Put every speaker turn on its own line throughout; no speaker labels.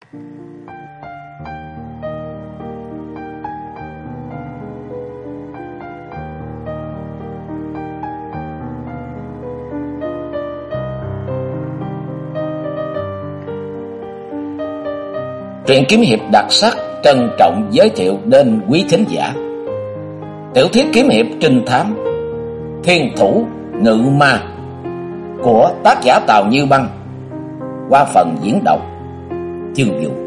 Truyện kiếm hiệp đặc sắc trân trọng giới thiệu đến quý thính giả tiểu thuyết kiếm hiệp trinh thám Thiên Thủ Ngự Ma của tác giả Tào Như Băng qua phần diễn đọc Chương Vũ.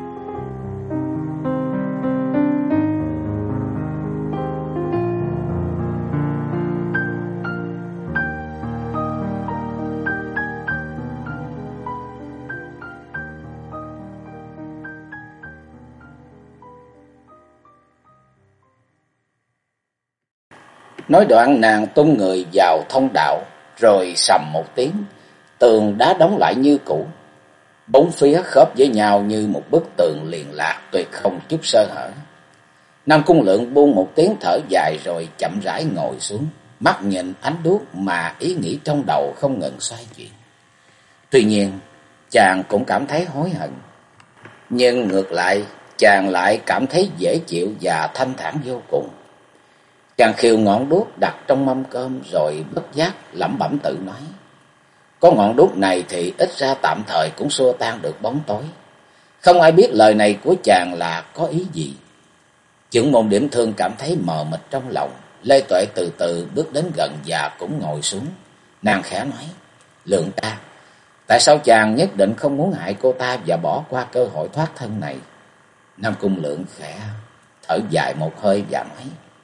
Nói đoạn nàng tung người vào thông đạo, rồi sầm một tiếng, tường đá đóng lại như cũ. Bốn phía khớp với nhau như một bức tường liền lạc, tuyệt không chút sơ hở. Nam Cung Lượng buông một tiếng thở dài rồi chậm rãi ngồi xuống, mắt nhìn ánh đuốc mà ý nghĩ trong đầu không ngừng xoay chuyển. Tuy nhiên, chàng cũng cảm thấy hối hận. Nhưng ngược lại, chàng lại cảm thấy dễ chịu và thanh thản vô cùng. Chàng khiêu ngọn đuốc đặt trong mâm cơm rồi bất giác lẩm bẩm tự nói. Có ngọn đuốc này thì ít ra tạm thời cũng xua tan được bóng tối. Không ai biết lời này của chàng là có ý gì. Chưởng môn Điểm Thương cảm thấy mờ mịt trong lòng. Lê Tuệ từ từ bước đến gần và cũng ngồi xuống. Nàng khẽ nói, Lượng ta, tại sao chàng nhất định không muốn hại cô ta và bỏ qua cơ hội thoát thân này? Nam Cung Lượng khẽ thở dài một hơi và nói,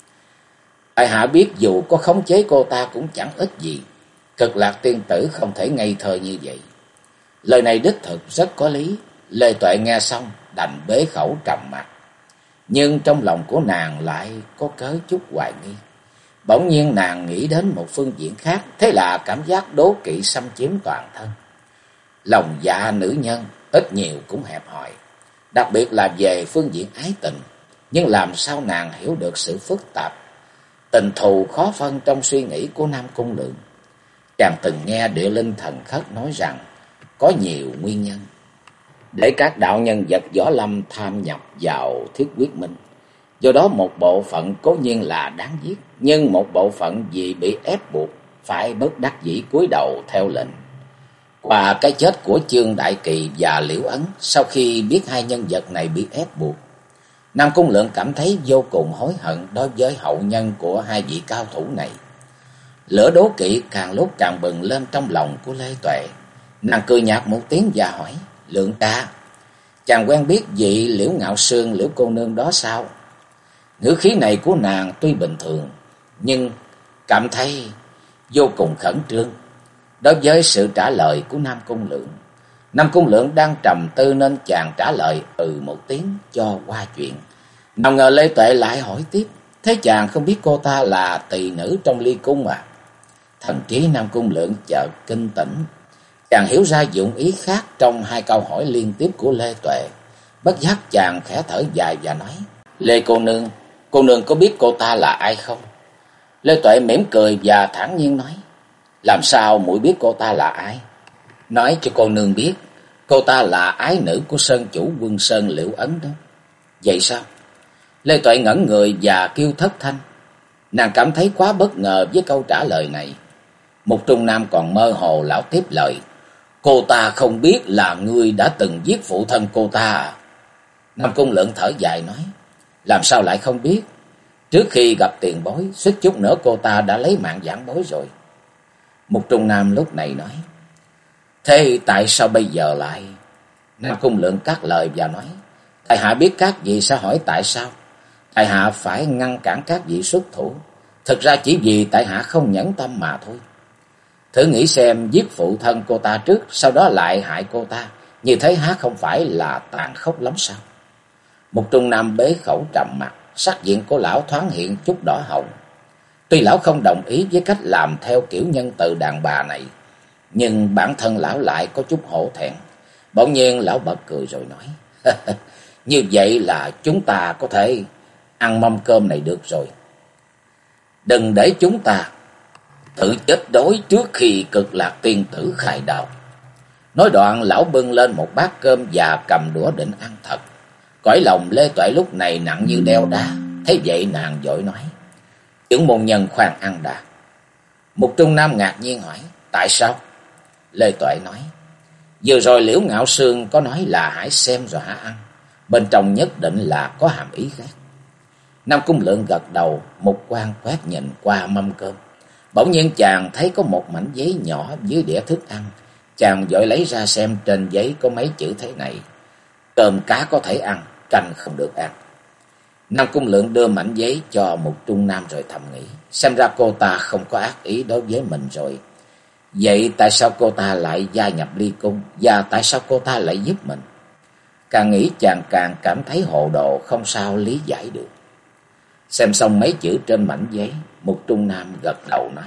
tại hạ biết dù có khống chế cô ta cũng chẳng ích gì. Cực Lạc tiên tử không thể ngây thơ như vậy. Lời này đích thực rất có lý. Lê Tuệ nghe xong đành bế khẩu trầm mặc. Nhưng trong lòng của nàng lại có cớ chút hoài nghi. Bỗng nhiên nàng nghĩ đến một phương diện khác. Thế là cảm giác đố kỵ xâm chiếm toàn thân. Lòng dạ nữ nhân ít nhiều cũng hẹp hòi, đặc biệt là về phương diện ái tình. Nhưng làm sao nàng hiểu được sự phức tạp, tình thù khó phân trong suy nghĩ của Nam Cung Lượng. Chàng từng nghe Địa Linh Thần Khất nói rằng có nhiều nguyên nhân để các đạo nhân vật võ lâm tham nhập vào Thiết Quyết Minh. Do đó một bộ phận cố nhiên là đáng giết, nhưng một bộ phận vì bị ép buộc phải bất đắc dĩ cúi đầu theo lệnh. Qua cái chết của Chương Đại Kỳ và Liễu Ấn, sau khi biết hai nhân vật này bị ép buộc, Nam Cung Lượng cảm thấy vô cùng hối hận đối với hậu nhân của hai vị cao thủ này. Lửa đố kỵ càng lúc càng bừng lên trong lòng của Lê Tuệ. Nàng cười nhạt một tiếng và hỏi, Lượng ta, chàng quen biết vị Liễu Ngạo Sương, Liễu cô nương đó sao? Ngữ khí này của nàng tuy bình thường, nhưng cảm thấy vô cùng khẩn trương. Đối với sự trả lời của Nam Cung Lượng đang trầm tư nên chàng trả lời một tiếng cho qua chuyện. Nào ngờ Lê Tuệ lại hỏi tiếp, thế chàng không biết cô ta là tỳ nữ trong Ly Cung à? Thần trí Nam Cung Lượng chợt kinh tỉnh. Chàng hiểu ra dụng ý khác trong hai câu hỏi liên tiếp của Lê Tuệ. Bất giác chàng khẽ thở dài và nói, Lê cô nương có biết cô ta là ai không? Lê Tuệ mỉm cười và thản nhiên nói, làm sao muội biết cô ta là ai? Nói cho cô nương biết, cô ta là ái nữ của sơn chủ Quân Sơn Liễu Ấn đó. Vậy sao? Lê Tuệ ngẩn người và kêu thất thanh. Nàng cảm thấy quá bất ngờ với câu trả lời này. Một trung nam còn mơ hồ, lão tiếp lời, cô ta không biết là ngươi đã từng giết phụ thân cô ta à? Nam Cung Lượng thở dài nói, làm sao lại không biết? Trước khi gặp tiền bối, suýt chút nữa cô ta đã lấy mạng giảng bối rồi. Một trung nam lúc này nói, thế tại sao bây giờ lại? Nam Cung Lượng cắt lời và nói, tại hạ biết các vị sẽ hỏi tại sao. Tại hạ phải ngăn cản các vị xuất thủ. Thực ra chỉ vì tại hạ không nhẫn tâm mà thôi. Thử nghĩ xem, giết phụ thân cô ta trước, sau đó lại hại cô ta, như thế há không phải là tàn khốc lắm sao? Một trung nam bế khẩu trầm mặt, sắc diện của lão thoáng hiện chút đỏ hồng. Tuy lão không đồng ý với cách làm theo kiểu nhân từ đàn bà này, nhưng bản thân lão lại có chút hổ thẹn. Bỗng nhiên lão bật cười rồi nói, như vậy là chúng ta có thể ăn mâm cơm này được rồi. Đừng để chúng ta tự chết đói trước khi Cực Lạc tiên tử khai đạo. Nói đoạn lão bưng lên một bát cơm và cầm đũa định ăn thật. Cõi lòng Lê Tuệ lúc này nặng như đeo đá. Thế vậy nàng vội nói: "Chưởng môn nhân khoan ăn đã." Mục Trung Nam ngạc nhiên hỏi: "Tại sao?" Lê Tuệ nói: "Vừa rồi Liễu Ngạo Sương có nói là hãy xem rồi hãy ăn. Bên trong nhất định là có hàm ý khác." Nam Cung Lượng gật đầu, mục quang quét nhìn qua mâm cơm. Bỗng nhiên chàng thấy có một mảnh giấy nhỏ dưới đĩa thức ăn. Chàng vội lấy ra xem, trên giấy có mấy chữ thế này: "Cơm cá có thể ăn, canh không được ăn." Nam Cung Lượng đưa mảnh giấy cho Mục Trung Nam rồi thầm nghĩ: xem ra cô ta không có ác ý đối với mình rồi. Vậy tại sao cô ta lại gia nhập Ly Cung, và tại sao cô ta lại giúp mình? Càng nghĩ chàng càng cảm thấy hồ đồ, không sao lý giải được. Xem xong mấy chữ trên mảnh giấy, Mục Trung Nam gật đầu nói: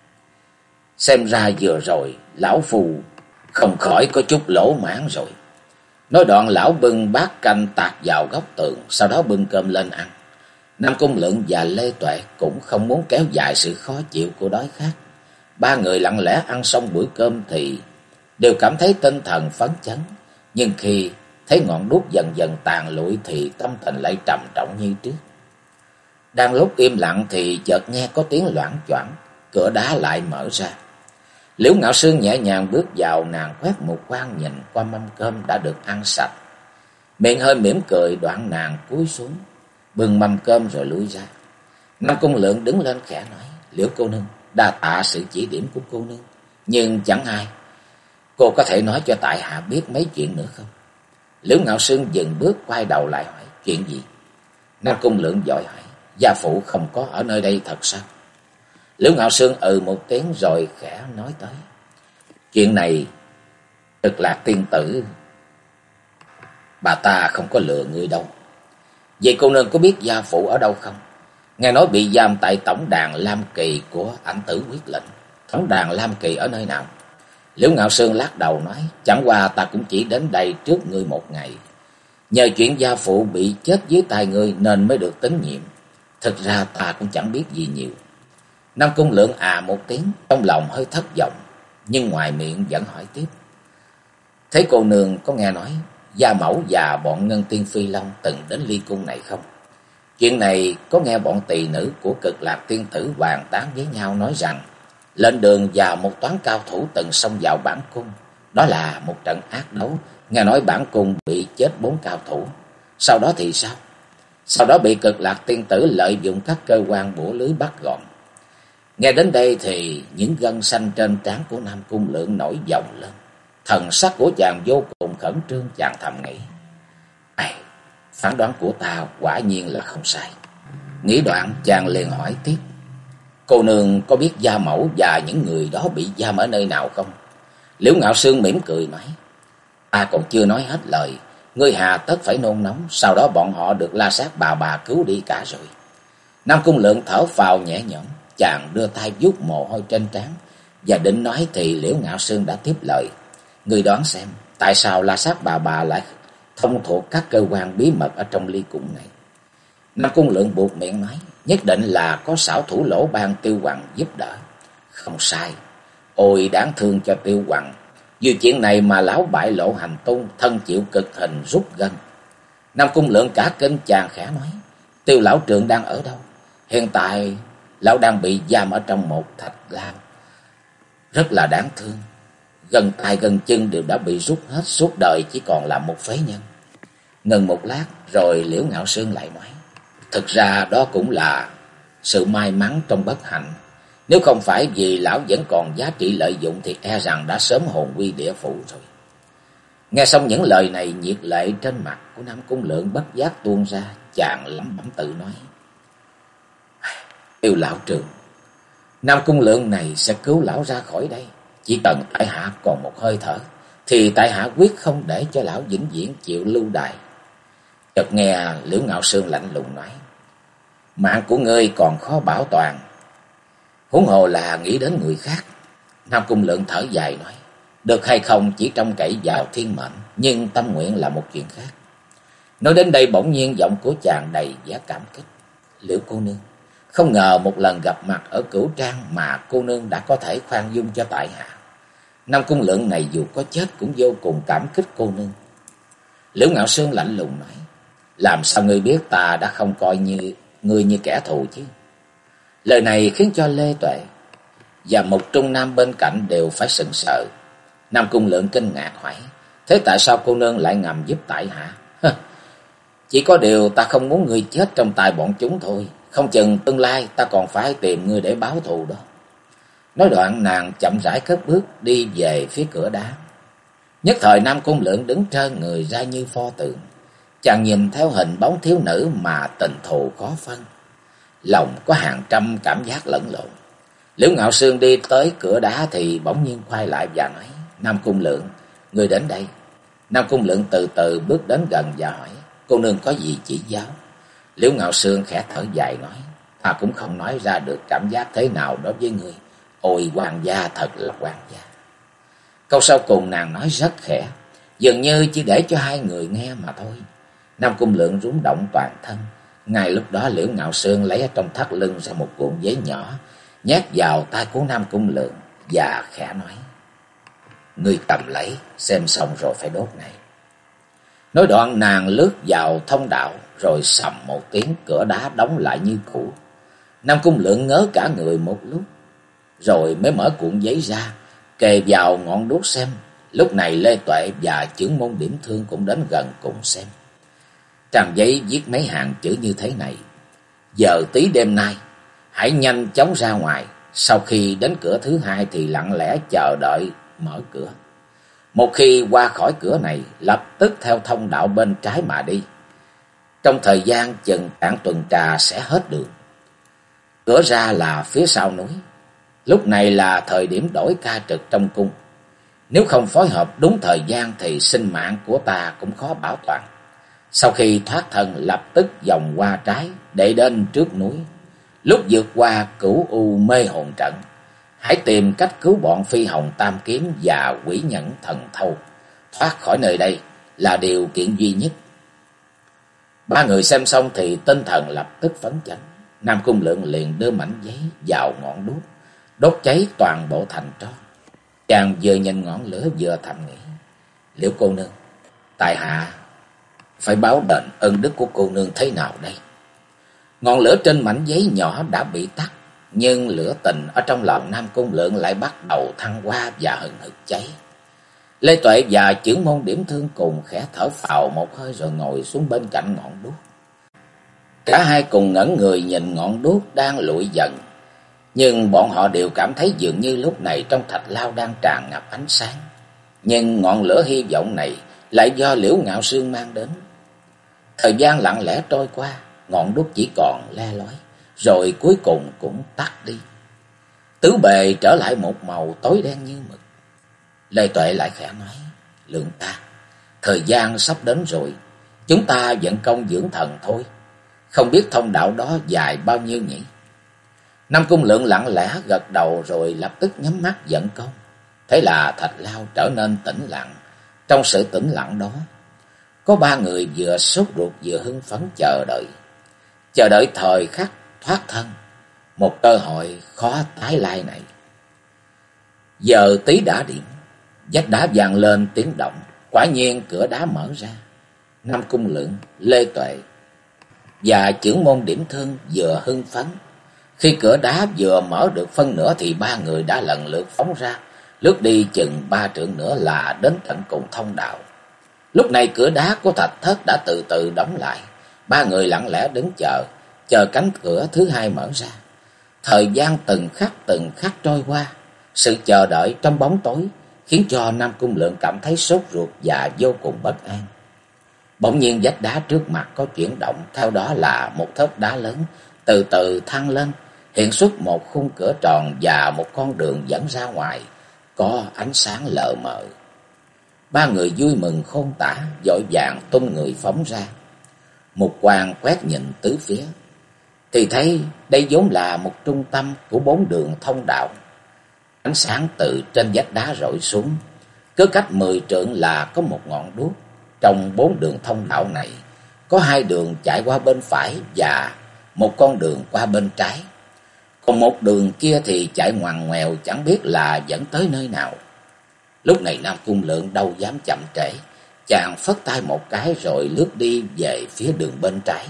"Xem ra vừa rồi lão phù không khỏi có chút lỗ mãn rồi." Nói đoạn lão bưng bát canh tạt vào góc tường, sau đó bưng cơm lên ăn. Nam Cung Lượng và Lê Tuệ cũng không muốn kéo dài sự khó chịu của đói khát. Ba người lặng lẽ ăn xong bữa cơm thì đều cảm thấy tinh thần phấn chấn. Nhưng khi thấy ngọn đuốc dần dần tàn lụi thì tâm tình lại trầm trọng như trước. Đang lúc im lặng thì chợt nghe có tiếng loảng choảng, cửa đá lại mở ra. Liễu Ngạo Sương nhẹ nhàng bước vào, nàng quét một quan nhìn qua mâm cơm đã được ăn sạch. Miệng hơi mỉm cười, đoạn nàng cúi xuống, bưng mâm cơm rồi lui ra. Nam Cung Lượng đứng lên khẽ nói: "Liễu cô nương, đa tạ sự chỉ điểm của cô nương, nhưng chẳng hay. Cô có thể nói cho tại hạ biết mấy chuyện nữa không?" Liễu Ngạo Sương dừng bước quay đầu lại hỏi: "Chuyện gì?" Nam Cung Lượng vội hỏi: "Gia phụ không có ở nơi đây thật sao?" Liễu Ngạo Sương một tiếng rồi khẽ nói tới: "Chuyện này Cực Lạc tiên tử bà ta không có lừa người đâu. Vậy cô nương có biết gia phụ ở đâu không?" "Nghe nói bị giam tại tổng đàn Lam Kỳ của Ảnh Tử Quyết Lệnh." "Tổng đàn Lam Kỳ ở nơi nào?" Liễu Ngạo Sương lắc đầu nói: "Chẳng qua ta cũng chỉ đến đây trước ngươi một ngày. Nhờ chuyện gia phụ bị chết dưới tay ngươi nên mới được tín nhiệm. Thực ra ta cũng chẳng biết gì nhiều." Nam Cung Lượng một tiếng, trong lòng hơi thất vọng, nhưng ngoài miệng vẫn hỏi tiếp: "Thế cô nương có nghe nói Gia Mẫu và bọn Ngân Tiên Phi Long từng đến Ly Cung này không?" "Chuyện này có nghe bọn tỳ nữ của Cực Lạc tiên tử bàn tán với nhau, nói rằng lên đường và một toán cao thủ từng xông vào bản cung. Đó là một trận ác đấu, nghe nói bản cung bị chết 4 cao thủ. Sau đó thì sao?" "Sau đó bị Cực Lạc tiên tử lợi dụng các cơ quan bủa lưới bắt gọn." Nghe đến đây thì những gân xanh trên trán của Nam Cung Lượng nổi dòng lên. Thần sắc của chàng vô cùng khẩn trương, chàng thầm nghĩ: phán đoán của ta quả nhiên là không sai. Nghĩ đoạn chàng liền hỏi tiếp: "Cô nương có biết Gia Mẫu và những người đó bị giam ở nơi nào không?" Liễu Ngạo Sương mỉm cười nói: "Ta còn chưa nói hết lời, ngươi hà tất phải nôn nóng, sau đó bọn họ được La Sát bà cứu đi cả rồi." Nam Cung Lượng thở phào nhẹ nhõm, chàng đưa tay vuốt mồ hôi trên trán và định nói thì Liễu Ngạo Sương đã tiếp lời: "Ngươi đoán xem, tại sao La Sát bà lại thông thuộc các cơ quan bí mật ở trong Ly Cung này?" Nam Cung Lượng buột miệng nói: "Nhất định là có xảo thủ Lỗ Ban Tiêu Hoằng giúp đỡ." "Không sai. Ôi đáng thương cho Tiêu Hoằng, vì chuyện này mà lão bại lộ hành tung, thân chịu cực hình rút gân." Nam Cung Lượng cả kinh, chàng khẽ nói: "Tiêu lão trượng đang ở đâu?" "Hiện tại lão đang bị giam ở trong một thạch lao, rất là đáng thương. Gân tay gân chân đều đã bị rút hết, suốt đời chỉ còn là một phế nhân." Ngừng một lát rồi Liễu Ngạo Sương lại nói: "Thực ra đó cũng là sự may mắn trong bất hạnh. Nếu không phải vì lão vẫn còn giá trị lợi dụng thì e rằng đã sớm hồn quy địa phủ rồi." Nghe xong những lời này, nhiệt lệ trên mặt của Nam Cung Lượng bất giác tuôn ra, chàng lẩm bẩm tự nói: "Tiêu lão trường, Nam Cung Lượng này sẽ cứu lão ra khỏi đây. Chỉ cần tại hạ còn một hơi thở thì tại hạ quyết không để cho lão vĩnh viễn chịu lưu đày." Chợt nghe Liễu Ngạo Sương lạnh lùng nói: "Mạng của ngươi còn khó bảo toàn, huống hồ là nghĩ đến người khác." Nam Cung Lượng thở dài nói: "Được hay không chỉ trông cậy vào thiên mệnh, nhưng tâm nguyện là một chuyện khác." Nói đến đây bỗng nhiên giọng của chàng đầy vẻ cảm kích: "Liễu cô nương, không ngờ một lần gặp mặt ở Cửu Trang mà cô nương đã có thể khoan dung cho tại hạ. Nam Cung Lượng này dù có chết cũng vô cùng cảm kích cô nương. Liễu Ngạo Sương lạnh lùng nói, làm sao ngươi biết ta đã không coi ngươi như kẻ thù chứ? Lời này khiến cho Lê Tuệ và một trung nam bên cạnh đều phải sững sờ. Nam Cung Lượng kinh ngạc hỏi, thế tại sao cô nương lại ngầm giúp tại hạ? Chỉ có điều ta không muốn ngươi chết trong tay bọn chúng thôi, không chừng tương lai ta còn phải tìm ngươi để báo thù đó. Nói đoạn nàng chậm rãi cất bước đi về phía cửa đá. Nhất thời Nam Cung Lượng đứng trơn người ra như pho tượng. Chàng nhìn theo hình bóng thiếu nữ mà tình thù khó phân. Lòng có hàng trăm cảm giác lẫn lộn. Liễu Ngạo Sương đi tới cửa đá thì bỗng nhiên quay lại và nói, Nam Cung Lượng, người đến đây. Nam Cung Lượng từ từ bước đến gần và hỏi, cô nương có gì chỉ giáo? Liễu Ngạo Sương khẽ thở dài nói, ta cũng không nói ra được cảm giác thế nào đối với người. Ôi hoàng gia, thật là hoàng gia. Câu sau cùng nàng nói rất khẽ, dường như chỉ để cho hai người nghe mà thôi. Nam Cung Lượng rúng động toàn thân. Ngay lúc đó Liễu Ngạo Sương lấy ở trong thắt lưng ra một cuộn giấy nhỏ, nhét vào tay của Nam Cung Lượng và khẽ nói, ngươi cầm lấy, xem xong rồi phải đốt này. Nói đoạn nàng lướt vào thông đạo, rồi sầm một tiếng cửa đá đóng lại như cũ. Nam Cung Lượng ngớ cả người một lúc, rồi mới mở cuộn giấy ra, kề vào ngọn đuốc xem. Lúc này Lê Tuệ và Chưởng Môn Điểm Thương cũng đến gần cùng xem. Trang giấy viết mấy hàng chữ như thế này, giờ tí đêm nay, hãy nhanh chóng ra ngoài. Sau khi đến cửa thứ hai thì lặng lẽ chờ đợi mở cửa. Một khi qua khỏi cửa này, lập tức theo thông đạo bên trái mà đi. Trong thời gian chừng khoảng tuần trà sẽ hết đường. Cửa ra là phía sau núi. Lúc này là thời điểm đổi ca trực trong cung. Nếu không phối hợp đúng thời gian thì sinh mạng của ta cũng khó bảo toàn. Sau khi thoát thân lập tức vòng qua trái để đến trước núi. Lúc vượt qua Cửu U Mê Hồn Trận, hãy tìm cách cứu bọn Phi Hồng Tam Kiếm và Quỷ Nhẫn Thần Thâu. Thoát khỏi nơi đây là điều kiện duy nhất. Ba người xem xong thì tinh thần lập tức phấn chấn. Nam Cung Lượng liền đưa mảnh giấy vào ngọn đuốc, đốt cháy toàn bộ thành tro. Chàng vừa nhìn ngọn lửa vừa thầm nghĩ, Liễu cô nương, tại hạ phải báo đền ân đức của cô nương thế nào đây? Ngọn lửa trên mảnh giấy nhỏ đã bị tắt, nhưng lửa tình ở trong lòng Nam Cung Lượng lại bắt đầu thăng hoa và hừng hực cháy. Lê Tuệ và Chưởng Môn Điểm Thương cùng khẽ thở phào một hơi rồi ngồi xuống bên cạnh ngọn đuốc. Cả hai cùng ngẩn người nhìn ngọn đuốc đang lụi dần, nhưng bọn họ đều cảm thấy dường như lúc này trong thạch lao đang tràn ngập ánh sáng. Nhưng ngọn lửa hy vọng này lại do Liễu Ngạo Sương mang đến. Thời gian lặng lẽ trôi qua, ngọn đuốc chỉ còn le lói, rồi cuối cùng cũng tắt đi. Tứ bề trở lại một màu tối đen như mực. Lê Tuệ lại khẽ nói, Lượng ta, thời gian sắp đến rồi, chúng ta vận công dưỡng thần thôi. Không biết thông đạo đó dài bao nhiêu nhỉ? Nam Cung Lượng lặng lẽ gật đầu rồi lập tức nhắm mắt vận công. Thế là thạch lao trở nên tĩnh lặng. Trong sự tĩnh lặng đó, có ba người vừa sốt ruột vừa hưng phấn chờ đợi thời khắc thoát thân, một cơ hội khó tái lai này. Giờ tí đã điểm, vách đá vang lên tiếng động, quả nhiên cửa đá mở ra. Nam Cung Lượng, Lê Tuệ và Chưởng Môn Điểm Thương vừa hưng phấn. Khi cửa đá vừa mở được phân nửa thì ba người đã lần lượt phóng ra, lướt đi chừng 3 trượng nữa là đến tận cùng thông đạo. Lúc này cửa đá của thạch thất đã từ từ đóng lại. Ba người lặng lẽ đứng chờ cánh cửa thứ hai mở ra. Thời gian từng khắc trôi qua. Sự chờ đợi trong bóng tối khiến cho Nam Cung Lượng cảm thấy sốt ruột và vô cùng bất an. Bỗng nhiên vách đá trước mặt có chuyển động, theo đó là một thớt đá lớn từ từ thăng lên, hiện xuất một khung cửa tròn và một con đường dẫn ra ngoài, có ánh sáng lờ mờ. Ba người vui mừng khôn tả, vội vàng tung người phóng ra. Mục Quang quét nhìn tứ phía, thì thấy đây vốn là một trung tâm của 4 đường thông đạo. Ánh sáng từ trên vách đá rọi xuống, cứ cách 10 trượng là có một ngọn đuốc. Trong 4 đường thông đạo này, có 2 đường chạy qua bên phải và một con đường qua bên trái. Còn một đường kia thì chạy ngoằn ngoèo chẳng biết là dẫn tới nơi nào. Lúc này Nam Cung Lượng đâu dám chậm trễ, chàng phất tay một cái rồi lướt đi về phía đường bên trái.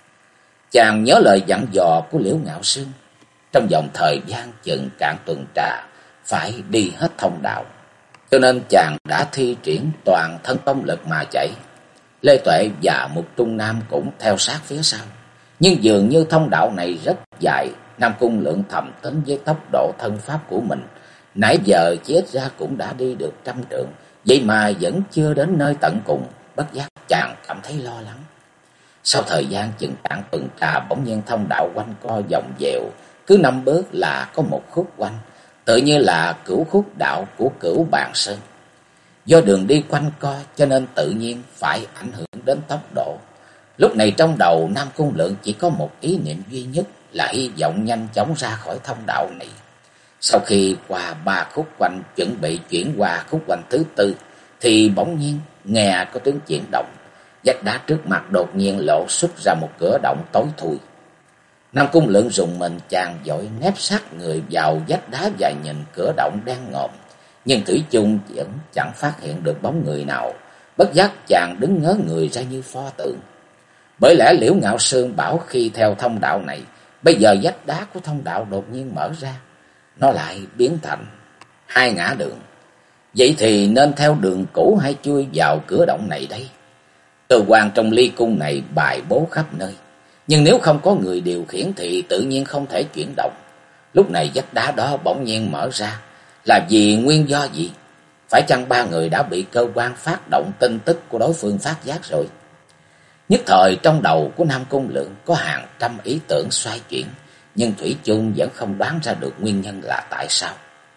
Chàng nhớ lời dặn dò của Liễu Ngạo Sương, trong vòng thời gian chừng cạn tuần trà phải đi hết thông đạo, cho nên chàng đã thi triển toàn thân công lực mà chạy. Lê Tuệ và Mục Trung Nam cũng theo sát phía sau, nhưng dường như thông đạo này rất dài. Nam Cung Lượng thầm tính với tốc độ thân pháp của mình, nãy giờ chỉ ít ra cũng đã đi được 100 trượng, vậy mà vẫn chưa đến nơi tận cùng. Bất giác chàng cảm thấy lo lắng. Sau thời gian chừng cạn tuần trà, bỗng nhiên thông đạo quanh co vòng vèo, cứ 5 bước là có một khúc quanh, tự như là Cửu Khúc đạo của Cửu Bàn Sơn. Do đường đi quanh co cho nên tự nhiên phải ảnh hưởng đến tốc độ. Lúc này trong đầu Nam Cung Lượng chỉ có một ý niệm duy nhất là hy vọng nhanh chóng ra khỏi thông đạo này. Sau khi qua 3 khúc quanh chuẩn bị chuyển qua khúc quanh thứ 4 thì bỗng nhiên nghe có tiếng chuyển động. Vách đá trước mặt đột nhiên lộ xuất ra một cửa động tối thui. Nam Cung Lượng rùng mình, chàng vội nép sát người vào vách đá và nhìn cửa động đen ngòm, nhưng thủy chung vẫn chẳng phát hiện được bóng người nào. Bất giác chàng đứng ngớ người ra như pho tượng. Bởi lẽ Liễu Ngạo Sương bảo khi theo thông đạo này, bây giờ vách đá của thông đạo đột nhiên mở ra, nó lại biến thành 2 ngã đường. Vậy thì nên theo đường cũ hay chui vào cửa động này đây? Cơ quan trong ly cung này bài bố khắp nơi, nhưng nếu không có người điều khiển thì tự nhiên không thể chuyển động. Lúc này vách đá đó bỗng nhiên mở ra, là vì nguyên do gì? Phải chăng 3 người đã bị cơ quan phát động tin tức của đối phương phát giác rồi? Nhất thời trong đầu của Nam Cung Lượng có hàng trăm ý tưởng xoay chuyển, nhưng thủy chung vẫn không đoán ra được nguyên nhân là tại sao.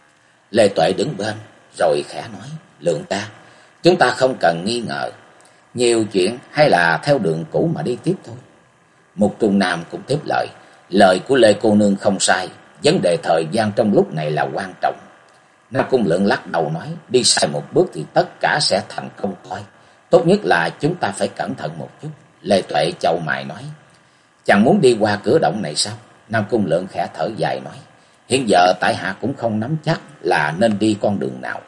Lê Tuệ đứng bên rồi khẽ nói: Lượng ta, chúng ta không cần nghi ngờ nhiều chuyện, hay là theo đường cũ mà đi tiếp thôi. Mục Trung Nam cũng tiếp lời của Lê cô nương không sai, vấn đề thời gian trong lúc này là quan trọng. Nam Cung Lượng lắc đầu nói: đi sai một bước thì tất cả sẽ thành công thôi, tốt nhất là chúng ta phải cẩn thận một chút. Lê Tuệ chau mày nói: chàng muốn đi qua cửa động này sao? Nam Cung Lượng khẽ thở dài nói: hiện giờ tại hạ cũng không nắm chắc là nên đi con đường nào.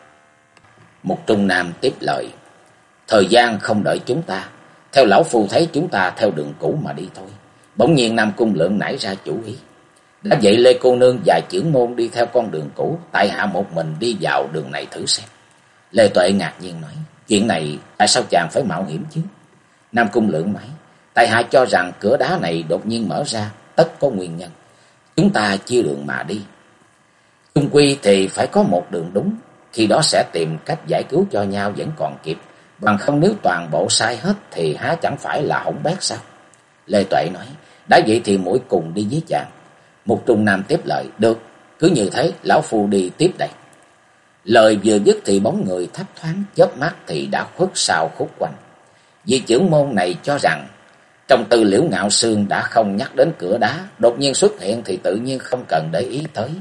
Mục Trung Nam tiếp lời: thời gian không đợi chúng ta, theo lão phu thấy chúng ta theo đường cũ mà đi thôi. Bỗng nhiên Nam Cung Lượng nảy ra chủ ý: đã vậy Lê cô nương và chưởng môn đi theo con đường cũ, tại hạ một mình đi vào đường này thử xem. Lê Tuệ ngạc nhiên nói: chuyện này tại sao chàng phải mạo hiểm chứ? Nam Cung Lượng nói: tại hạ cho rằng cửa đá này đột nhiên mở ra tất có nguyên nhân, chúng ta chia đường mà đi. Chung quy thì phải có một đường đúng, khi đó sẽ tìm cách giải cứu cho nhau vẫn còn kịp, bằng không nếu toàn bộ sai hết thì há chẳng phải là hỏng bét sao? Lê Tuệ nói: đã vậy thì muội cùng đi với chàng. Mục Trung Nam tiếp lời: được, cứ như thế, lão phu đi tiếp đây. Lời vừa dứt thì bóng người thấp thoáng chớp mắt thì đã khuất sau khúc quanh. Vị chưởng môn này cho rằng trong tư Liễu Ngạo Sương đã không nhắc đến cửa đá, đột nhiên xuất hiện thì tự nhiên không cần để ý tới.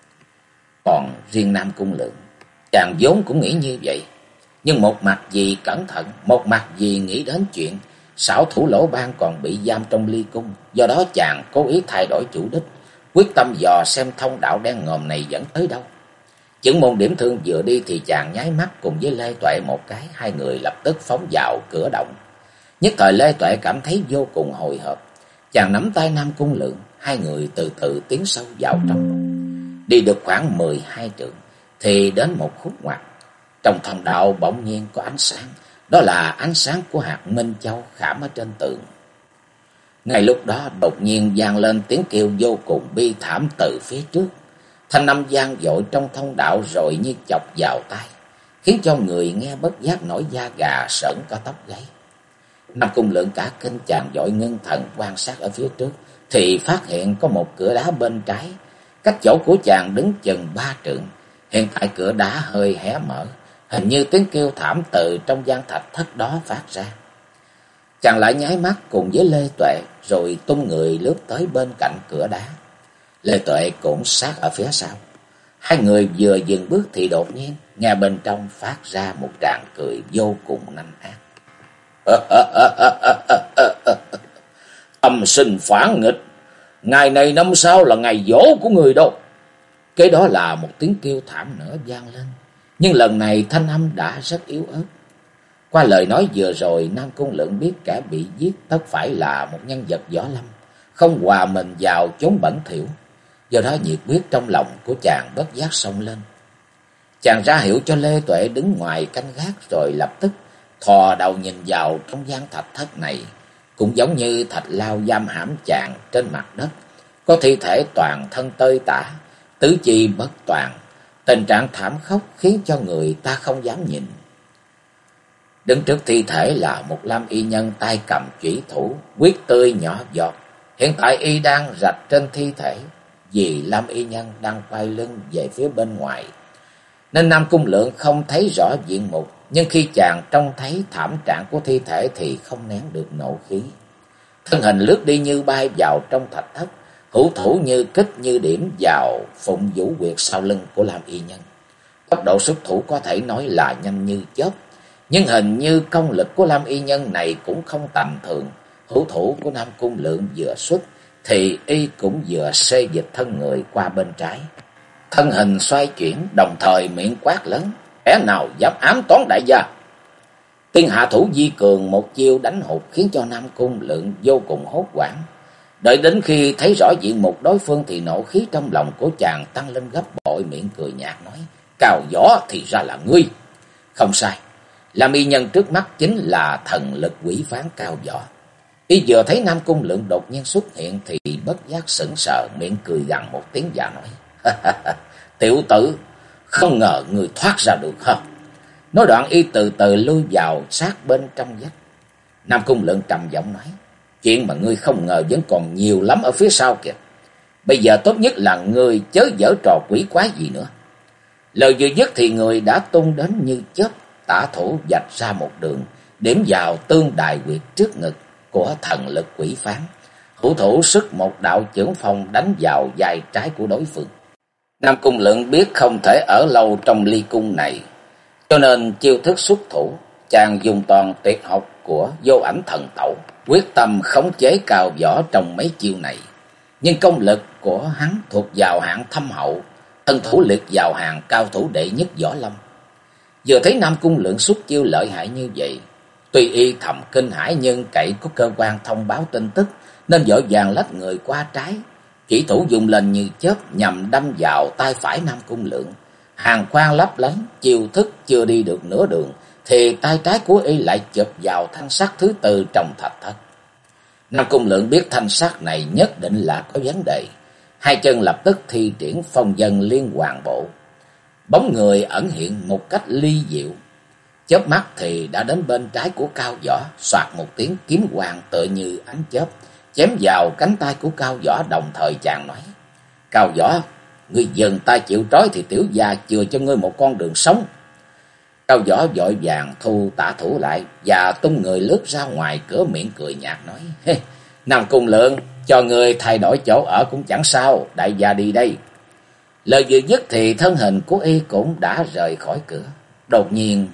Còn riêng Nam Cung Lượng, chàng vốn cũng nghĩ như vậy, nhưng một mặt vì cẩn thận, một mặt vì nghĩ đến chuyện Xảo Thủ Lỗ Ban còn bị giam trong ly cung. Do đó chàng cố ý thay đổi chủ đích, quyết tâm dò xem thông đạo đen ngòm này dẫn tới đâu. Chưởng môn điểm thương vừa đi thì chàng nháy mắt cùng với Lê Tuệ một cái, hai người lập tức phóng vào cửa động. Nhất thời Lê Tuệ cảm thấy vô cùng hồi hộp, chàng nắm tay Nam Cung Lượng, hai người từ từ tiến sâu vào trong. Đi được khoảng 12 trượng thì đến một khúc ngoặt. Trong thông đạo bỗng nhiên có ánh sáng, đó là ánh sáng của hạt minh châu khảm ở trên tường. Ngay lúc đó đột nhiên vang lên tiếng kêu vô cùng bi thảm từ phía trước. Thanh âm vang dội trong thông đạo rồi như chọc vào tai, khiến cho người nghe bất giác nổi da gà sởn cả tóc gáy. Nam Cung Lượng cả kinh, chàng vội ngưng thần quan sát ở phía trước thì phát hiện có một cửa đá bên trái, cách chỗ của chàng đứng chừng 3 trượng. Hiện tại cửa đá hơi hé mở, hình như tiếng kêu thảm từ trong gian thạch thất đó phát ra. Chàng lại nháy mắt cùng với Lê Tuệ rồi tung người lướt tới bên cạnh cửa đá. Lê Tuệ cũng sát ở phía sau. Hai người vừa dừng bước thì đột nhiên nghe bên trong phát ra một tràng cười vô cùng nanh ác. Tâm sinh phản nghịch, ngày này năm sau là ngày giỗ của người đâu. Cái đó là một tiếng kêu thảm nữa vang lên, Nhưng lần này thanh âm đã rất yếu ớt. Qua lời nói vừa rồi, Nam Cung Lượng biết kẻ bị giết tất phải là một nhân vật võ lâm, không hòa mình vào chốn bẩn thỉu. Do đó nhiệt huyết trong lòng của chàng bất giác xông lên. Chàng ra hiệu cho Lê Tuệ đứng ngoài canh gác, rồi lập tức thò đầu nhìn vào trong gian thạch thất này. Cũng giống như thạch lao giam hãm chàng trên mặt đất, có thi thể toàn thân tơi tả, tứ chi bất toàn, tình trạng thảm khốc khiến cho người ta không dám nhìn. Đứng trước thi thể là một lam y nhân tay cầm chủy thủ, huyết tươi nhỏ giọt. Hiện tại y đang rạch trên thi thể, vì lam y nhân đang quay lưng về phía bên ngoài, nên Nam Cung Lượng không thấy rõ diện mục. Nhưng khi chàng trông thấy thảm trạng của thi thể thì không nén được nộ khí. Thân hình lướt đi như bay vào trong thạch thất, hữu thủ như kích như điểm vào phụng vũ quyệt sau lưng của lam y nhân. Tốc độ xuất thủ có thể nói là nhanh như chớp, nhưng hình như công lực của lam y nhân này cũng không tầm thường. Hữu thủ của Nam Cung Lượng vừa xuất thì y cũng vừa xê dịch thân người qua bên trái. Thân hình xoay chuyển, đồng thời miệng quát lớn: "Kẻ nào dám ám toán đại gia?" Tiên hạ thủ vi cường một chiêu đánh hụt, khiến cho Nam Cung Lượng vô cùng hốt hoảng. Đợi đến khi thấy rõ diện mục đối phương thì nộ khí trong lòng của chàng tăng lên gấp bội, miệng cười nhạt nói: "Cao Võ thì ra là ngươi." Không sai, lam y nhân trước mắt chính là thần lực quỷ phán Cao Võ. Y vừa thấy Nam Cung Lượng đột nhiên xuất hiện thì bất giác sững sờ, miệng cười gằn một tiếng và nói: "Tiểu tử, không ngờ người thoát ra được hả?" Nói đoạn y từ từ lui vào sát bên trong vách. Nam Cung Lượng trầm giọng nói: "Chuyện mà ngươi không ngờ vẫn còn nhiều lắm ở phía sau kìa. Bây giờ tốt nhất là ngươi chớ giở trò quỷ quái gì nữa." Lời vừa dứt thì người đã tung đến như chớp, tả thủ vạch ra một đường, điểm vào tương đài quyệt trước ngực của thần lực quỷ phán. Hữu thủ sức một đạo chưởng phong đánh vào vai trái của đối phương. Nam Cung Lượng biết không thể ở lâu trong ly cung này, cho nên chiêu thức xuất thủ, chàng dùng toàn tuyệt học của vô ảnh thần tẩu, quyết tâm khống chế Cao Võ trong mấy chiêu này. Nhưng công lực của hắn thuộc vào hạng thâm hậu, thân thủ liệt vào hàng cao thủ đệ nhất võ lâm. Vừa thấy Nam Cung Lượng xuất chiêu lợi hại như vậy, tuy y thầm kinh hãi nhưng cậy có cơ quan thông báo tin tức, nên vội vàng lách người qua trái, chỉ thủ dùng lên như chớp nhằm đâm vào tay phải Nam Cung Lượng. Hàn quang lấp lánh, chiêu thức chưa đi được nửa đường thì tay trái của y lại chụp vào thanh sắt thứ tư trong thạch thất. Nam Cung Lượng biết thanh sắt này nhất định là có vấn đề, hai chân lập tức thi triển phong dân liên hoàn bộ. Bóng người ẩn hiện một cách ly diệu, chớp mắt thì đã đến bên trái của Cao Võ, xoạt một tiếng kiếm quang tựa như ánh chớp chém vào cánh tay của Cao Võ. Đồng thời chàng nói: "Cao Võ, ngươi dừng tay chịu trói thì tiểu gia chừa cho ngươi một con đường sống." Cao Võ vội vàng thu tả thủ lại và tung người lướt ra ngoài cửa, miệng cười nhạt nói: "Nam Cung Lượng, cho ngươi thay đổi chỗ ở cũng chẳng sao, đại gia đi đây." Lời vừa dứt thì thân hình của y cũng đã rời khỏi cửa. Đột nhiên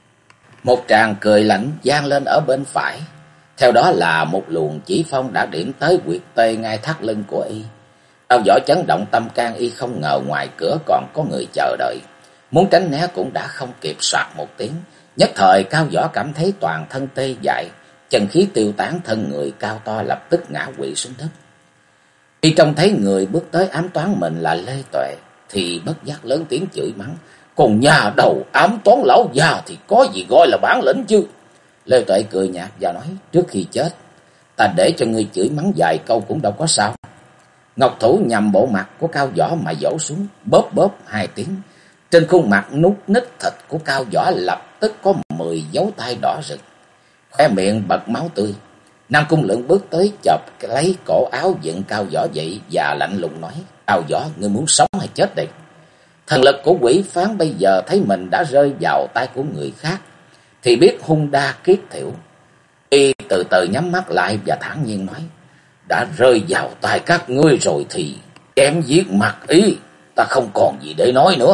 một tràng cười lạnh vang lên ở bên phải, theo đó là một luồng chỉ phong đã điểm tới huyệt tê ngay thắt lưng của y. Cao Võ chấn động tâm can, y không ngờ ngoài cửa còn có người chờ đợi, muốn tránh né cũng đã không kịp, soạt một tiếng. Nhất thời Cao Võ cảm thấy toàn thân tê dại, chân khí tiêu tán, thân người cao to lập tức ngã quỵ xuống đất. Khi trông thấy người bước tới ám toán mình là Lê Tuệ thì bất giác lớn tiếng chửi mắng: "Còn nhà đầu ám toán lão già thì có gì gọi là bản lĩnh chứ?" Lê Tuệ cười nhạt và nói: "Trước khi chết, ta để cho ngươi chửi mắng vài câu cũng đâu có sao." Ngọc thủ nhằm bộ mặt của Cao Võ mà vỗ xuống, bóp bóp hai tiếng. Trên khuôn mặt nút ních thịt của Cao Võ lập tức có 10 dấu tay đỏ rực, khóe miệng bật máu tươi. Nam Cung Lượng bước tới chộp lấy cổ áo dựng Cao Võ dậy và lạnh lùng nói: "Cao Võ, ngươi muốn sống hay chết đây?" Thần lực của quỷ phán bây giờ thấy mình đã rơi vào tay của người khác thì biết hung đa kiết thiểu. Y từ từ nhắm mắt lại và thản nhiên nói: "Đã rơi vào tay các ngươi rồi thì chém giết mặc ý, ta không còn gì để nói nữa."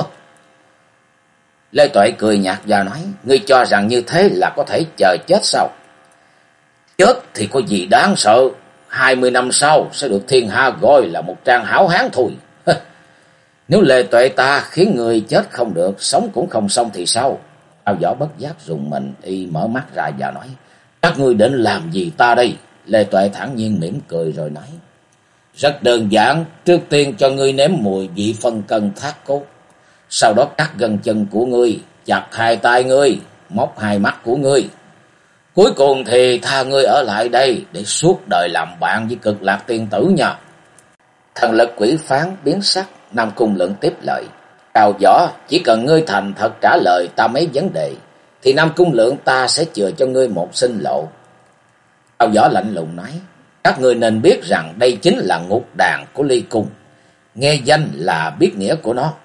Lê Tuệ cười nhạt và nói: "Ngươi cho rằng như thế là có thể chờ chết sao? Chết thì có gì đáng sợ, 20 năm sau sẽ được thiên hạ gọi là một trang hảo hán thôi." Nếu Lê Tuệ ta khiến người chết không được, sống cũng không xong thì sao? Cao Võ bất giác rùng mình, y mở mắt ra và nói: Các ngươi định làm gì ta đây? Lê Tuệ thản nhiên mỉm cười rồi nói: Rất đơn giản, trước tiên cho ngươi nếm mùi vị phân cân thác cốt. Sau đó cắt gân chân của ngươi, chặt hai tay ngươi, móc hai mắt của ngươi. Cuối cùng thì tha ngươi ở lại đây để suốt đời làm bạn với Cực Lạc tiên tử nha. Thần lực quỷ phán biến sắc, Nam Cung Lượng tiếp lời: Cao Võ, chỉ cần ngươi thành thật trả lời ta mấy vấn đề, thì Nam Cung Lượng ta sẽ chừa cho ngươi một sinh lộ. Cao Võ lạnh lùng nói: Các ngươi nên biết rằng đây chính là ngục đàn của Ly Cung, nghe danh là biết nghĩa của nó.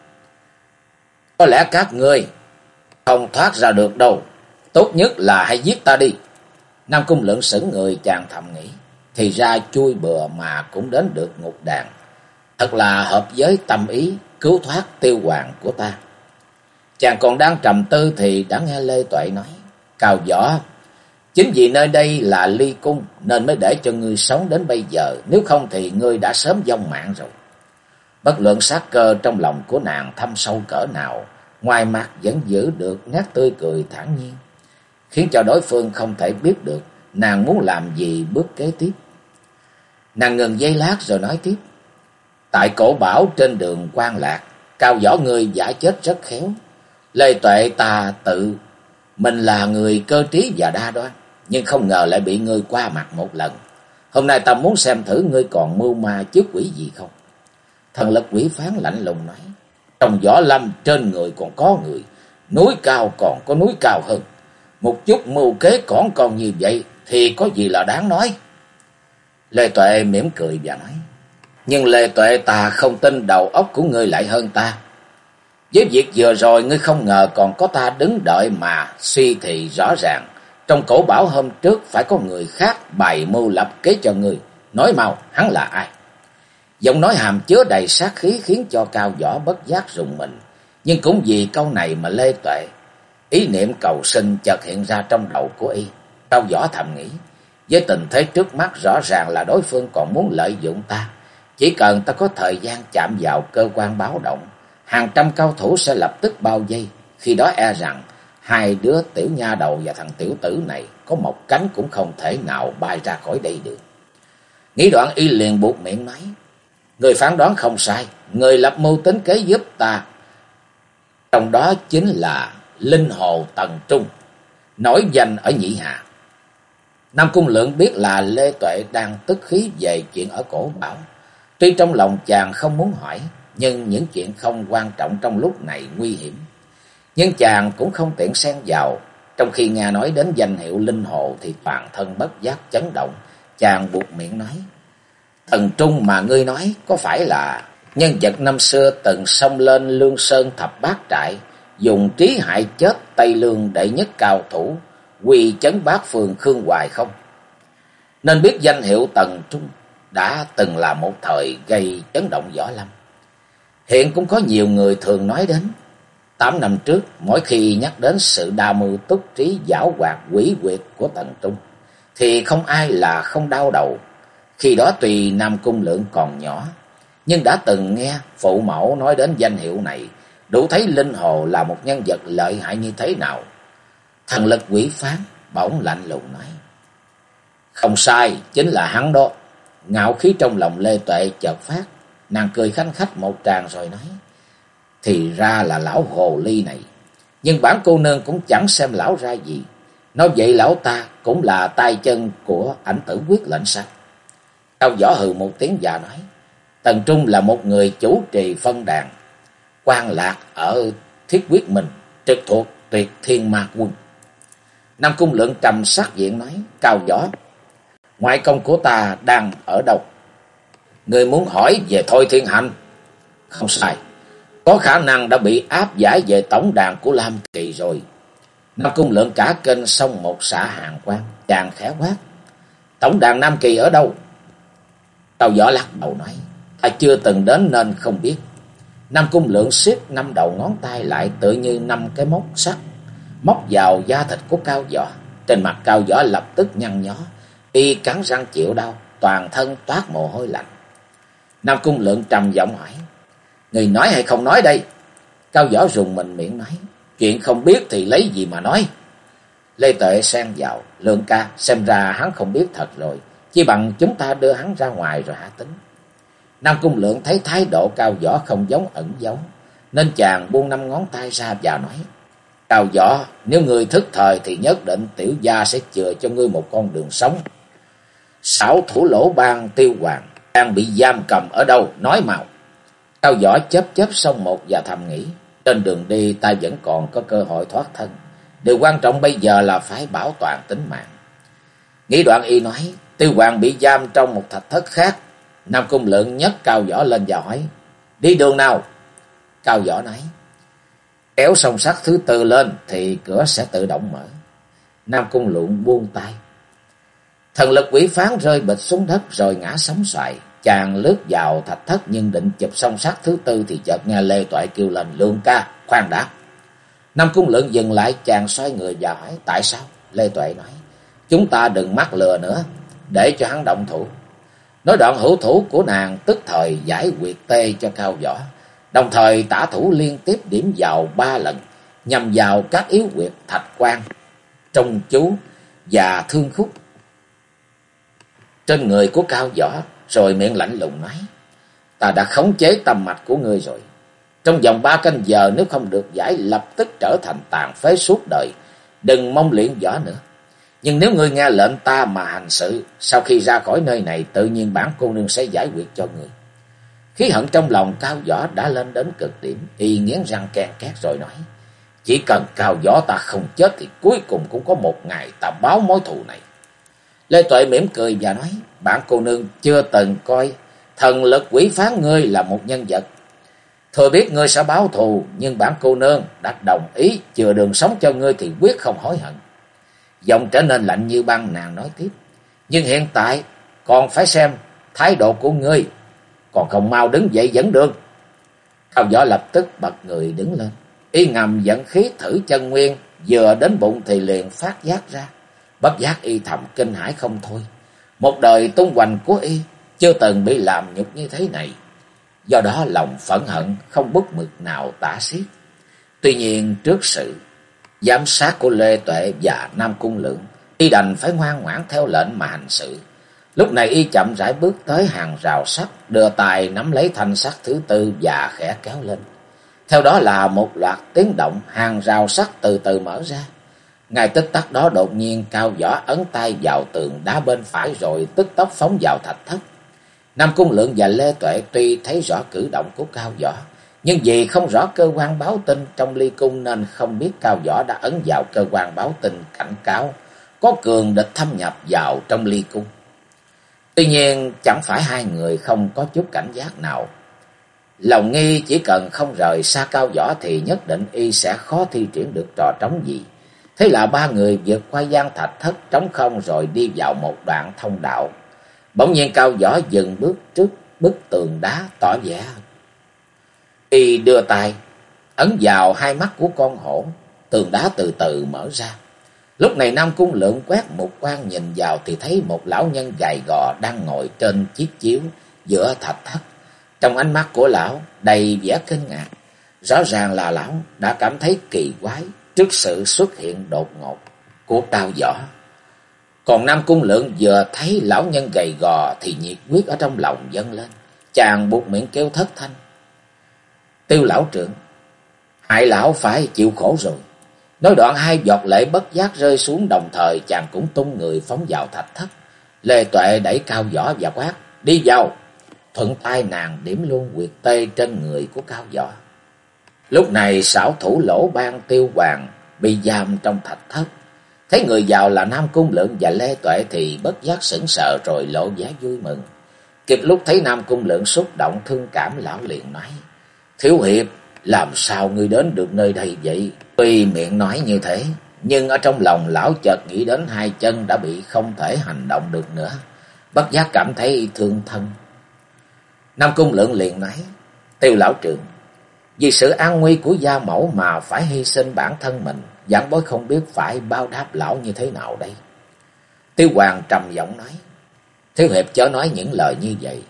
Có lẽ các ngươi không thoát ra được đâu, tốt nhất là hãy giết ta đi. Nam Cung Lượng sững người, chàng thầm nghĩ: Thì ra chui bừa mà cũng đến được ngục đàn, thật là hợp với tâm ý cứu thoát Tiêu Hoàng của ta. Chàng còn đang trầm tư thì đã nghe Lê Tuệ nói: Cao Võ, chính vì nơi đây là Ly Cung nên mới để cho ngươi sống đến bây giờ, nếu không thì ngươi đã sớm vong mạng rồi. Bất luận sát cơ trong lòng của nàng thâm sâu cỡ nào, ngoài mặt vẫn giữ được nét tươi cười thản nhiên, khiến cho đối phương không thể biết được nàng muốn làm gì bước kế tiếp. Nàng ngừng giây lát rồi nói tiếp: Tại cổ bảo trên đường Quan Lạc, Cao Võ ngươi giả chết rất khéo. Lê Tuệ ta tự mình là người cơ trí và đa đoan, nhưng không ngờ lại bị ngươi qua mặt một lần. Hôm nay ta muốn xem thử ngươi còn mưu ma trước quỷ gì không. Thần lực quỷ phán lạnh lùng nói: Trong võ lâm trên người còn có người, núi cao còn có núi cao hơn. Một chút mưu kế còn như vậy thì có gì là đáng nói. Lê Tuệ mỉm cười và nói: Nhưng Lê Tuệ ta không tin đầu óc của ngươi lại hơn ta. Với việc vừa rồi ngươi không ngờ còn có ta đứng đợi mà suy thì rõ ràng. Trong cổ bảo hôm trước phải có người khác bày mưu lập kế cho ngươi. Nói mau, hắn là ai? Giọng nói hàm chứa đầy sát khí khiến cho Cao Võ bất giác rùng mình. Nhưng cũng vì câu này mà Lê Tuệ, ý niệm cầu sinh chợt hiện ra trong đầu của y. Cao Võ thầm nghĩ: Với tình thế trước mắt rõ ràng là đối phương còn muốn lợi dụng ta. Chỉ cần ta có thời gian chạm vào cơ quan báo động, hàng trăm cao thủ sẽ lập tức bao vây. Khi đó e rằng hai đứa tiểu nha đầu và thằng tiểu tử này có một cánh cũng không thể nào bay ra khỏi đây được. Nghĩ đoạn y liền buộc miệng nói: Người phán đoán không sai, người lập mưu tính kế giúp ta, trong đó chính là Linh Hồ Tần Trung, nổi danh ở Nhị Hà. Nam Cung Lượng biết là Lê Tuệ đang tức khí về chuyện ở cổ bảo. Tuy trong lòng chàng không muốn hỏi, nhưng những chuyện không quan trọng trong lúc này nguy hiểm. Nhưng chàng cũng không tiện xen vào. Trong khi nghe nói đến danh hiệu Linh Hồ thì toàn thân bất giác chấn động. Chàng buộc miệng nói: Tần Trung mà ngươi nói có phải là nhân vật năm xưa từng xông lên Lương Sơn thập bát trại, dùng trí hại chết Tây Lương đệ nhất cao thủ Quy Chấn Bát Phương Khương Hoài không? Nên biết danh hiệu Tần Trung đã từng là một thời gây chấn động võ lâm. Hiện cũng có nhiều người thường nói đến. 8 năm trước, mỗi khi nhắc đến sự đa mưu túc trí giảo hoạt quỷ quyệt của Tần Trung, thì không ai là không đau đầu. Khi đó tùy Nam Cung Lượng còn nhỏ, nhưng đã từng nghe phụ mẫu nói đến danh hiệu này, đủ thấy Linh Hồ là một nhân vật lợi hại như thế nào. Thần lực quỷ phán bỗng lạnh lùng nói: Không sai, chính là hắn đó. Ngạo khí trong lòng Lê Tuệ chợt phát, nàng cười khanh khách một tràng rồi nói: Thì ra là lão hồ ly này. Nhưng bản cô nương cũng chẳng xem lão ra gì. Nói vậy lão ta cũng là tay chân của Ảnh Tử Quyết lệnh sao? Cao Võ hừ một tiếng và nói: Tần Trung là một người chủ trì phân đàn Quan Lạc ở Thiết Quyết Minh, trực thuộc Tuyệt Thiên Ma Quân. Nam Cung Lượng trầm sắc diện nói: Cao Võ, ngoại công của ta đang ở đâu? Người muốn hỏi về Thôi Thiên Hành? Không sai, có khả năng đã bị áp giải về tổng đàn của Lam Kỳ rồi. Nam Cung Lượng cả kênh xong một xạ hàng quan, chàng khẽ quát: Tổng đàn Nam Kỳ ở đâu? Cao Võ lắc đầu nói: Ta chưa từng đến nên không biết. Nam Cung Lượng siết 5 đầu ngón tay lại tựa như 5 cái móc sắt, móc vào da thịt của Cao Võ. Trên mặt Cao Võ lập tức nhăn nhó, y cắn răng chịu đau, toàn thân toát mồ hôi lạnh. Nam Cung Lượng trầm giọng hỏi: Người nói hay không nói đây? Cao Võ rùng mình miệng nói. Chuyện không biết thì lấy gì mà nói. Lê Tuệ xen vào. Lượng ca, xem ra hắn không biết thật rồi. Chỉ bằng chúng ta đưa hắn ra ngoài rồi hả tính. Nam Cung Lượng thấy thái độ Cao Võ không giống ẩn giấu, nên chàng buông 5 ngón tay ra và nói. Cao Võ, nếu ngươi thức thời thì nhất định tiểu gia sẽ chừa cho ngươi một con đường sống. Xảo thủ lỗ bang Tiêu Hoàng đang bị giam cầm ở đâu, nói mau. Cao Võ chớp chớp xong một và thầm nghĩ. Trên đường đi ta vẫn còn có cơ hội thoát thân. Điều quan trọng bây giờ là phải bảo toàn tính mạng. Nghĩ đoạn y nói. Tiêu Hoàng bị giam trong một thạch thất khác. Nam Cung Lượng nhấc Cao Võ lên và hỏi. Đi đường nào? Cao Võ nói. Kéo song sắt thứ 4 lên thì cửa sẽ tự động mở. Nam Cung Lượng buông tay. Thần lực quỷ phán rơi bịch xuống đất rồi ngã sóng xoài. Chàng lướt vào thạch thất nhưng định chụp song sắt thứ 4 thì chợt nghe Lê Tuệ kêu lên. Lượng ca, khoan đã. Nam Cung Lượng dừng lại, chàng xoay người và hỏi. Tại sao? Lê Tuệ nói. Chúng ta đừng mắc lừa nữa, để cho hắn động thủ. Nói đoạn hữu thủ của nàng tức thời giải quyệt tê cho Cao Võ. Đồng thời tả thủ liên tiếp điểm vào 3 lần, nhằm vào các yếu quyệt thạch quan, trong chú và thương khúc trên người của Cao Võ, rồi miệng lạnh lùng nói. Ta đã khống chế tâm mạch của ngươi rồi. Trong vòng 3 canh giờ nếu không được giải, lập tức trở thành tàn phế suốt đời. Đừng mong luyện võ nữa. Nhưng nếu ngươi nghe lệnh ta mà hành sự, sau khi ra khỏi nơi này, tự nhiên bản cô nương sẽ giải quyết cho ngươi. Khí hận trong lòng Cao Võ đã lên đến cực điểm, y nghiến răng ken két rồi nói. Chỉ cần Cao Võ ta không chết thì cuối cùng cũng có một ngày ta báo mối thù này. Lê Tuệ mỉm cười và nói. Bản cô nương chưa từng coi thần lực quỷ phán ngươi là một nhân vật. Thừa biết ngươi sẽ báo thù, nhưng bản cô nương đã đồng ý chừa đường sống cho ngươi thì quyết không hối hận. Giọng trở nên lạnh như băng, nàng nói tiếp. Nhưng hiện tại còn phải xem thái độ của ngươi. Còn không mau đứng dậy dẫn đường. Cao Võ lập tức bật người đứng lên. Y ngầm dẫn khí thử chân nguyên, vừa đến bụng thì liền phát giác ra. Bất giác y thầm kinh hãi không thôi. Một đời tung hoành của y chưa từng bị làm nhục như thế này. Do đó lòng phẫn hận không bút mực nào tả xiết. Tuy nhiên trước sự giám sát của Lê Tuệ và Nam Cung Lượng, y đành phải ngoan ngoãn theo lệnh mà hành sự. Lúc này y chậm rãi bước tới hàng rào sắt, đưa tay nắm lấy thanh sắt thứ 4 và khẽ kéo lên. Theo đó là một loạt tiếng động, hàng rào sắt từ từ mở ra. Ngay tích tắc đó đột nhiên Cao Võ ấn tay vào tường đá bên phải rồi tức tốc phóng vào thạch thất. Nam Cung Lượng và Lê Tuệ tuy thấy rõ cử động của Cao Võ, nhưng vì không rõ cơ quan báo tin trong ly cung nên không biết Cao Võ đã ấn vào cơ quan báo tin cảnh cáo có cường địch thâm nhập vào trong ly cung. Tuy nhiên chẳng phải hai người không có chút cảnh giác nào. Lòng nghi chỉ cần không rời xa Cao Võ thì nhất định y sẽ khó thi triển được trò trống gì. Thế là ba người vượt qua gian thạch thất trống không rồi đi vào một đoạn thông đạo. Bỗng nhiên Cao Võ dừng bước trước bức tường đá tỏ vẻ. Y đưa tay ấn vào hai mắt của con hổ, tường đá từ từ mở ra. Lúc này Nam Cung Lượng quét một quan nhìn vào thì thấy một lão nhân gầy gò đang ngồi trên chiếc chiếu giữa thạch thất. Trong ánh mắt của lão đầy vẻ kinh ngạc. Rõ ràng là lão đã cảm thấy kỳ quái trước sự xuất hiện đột ngột của Cao Võ. Còn Nam Cung Lượng vừa thấy lão nhân gầy gò thì nhiệt huyết ở trong lòng dâng lên. Chàng buột miệng kêu thất thanh. Tiêu lão trưởng, hại lão phải chịu khổ rồi. Nói đoạn hai giọt lệ bất giác rơi xuống, đồng thời chàng cũng tung người phóng vào thạch thất. Lê Tuệ đẩy Cao Võ và quát, đi vào. Thuận tay nàng điểm luôn quyệt tê trên người của Cao Võ. Lúc này xảo thủ lỗ bang Tiêu Hoàng bị giam trong thạch thất. Thấy người vào là Nam Cung Lượng và Lê Tuệ thì bất giác sững sờ rồi lộ vẻ vui mừng. Kịp lúc thấy Nam Cung Lượng xúc động thương cảm, lão liền nói, thiếu hiệp, làm sao ngươi đến được nơi đây vậy? Tuy miệng nói như thế, nhưng ở trong lòng lão chợt nghĩ đến hai chân đã bị không thể hành động được nữa, bất giác cảm thấy thương thân. Nam Cung Lượng liền nói, Tiêu lão trưởng, vì sự an nguy của gia mẫu mà phải hy sinh bản thân mình, giảng bối không biết phải báo đáp lão như thế nào đây. Tiêu Hoàng trầm giọng nói, thiếu hiệp chớ nói những lời như vậy.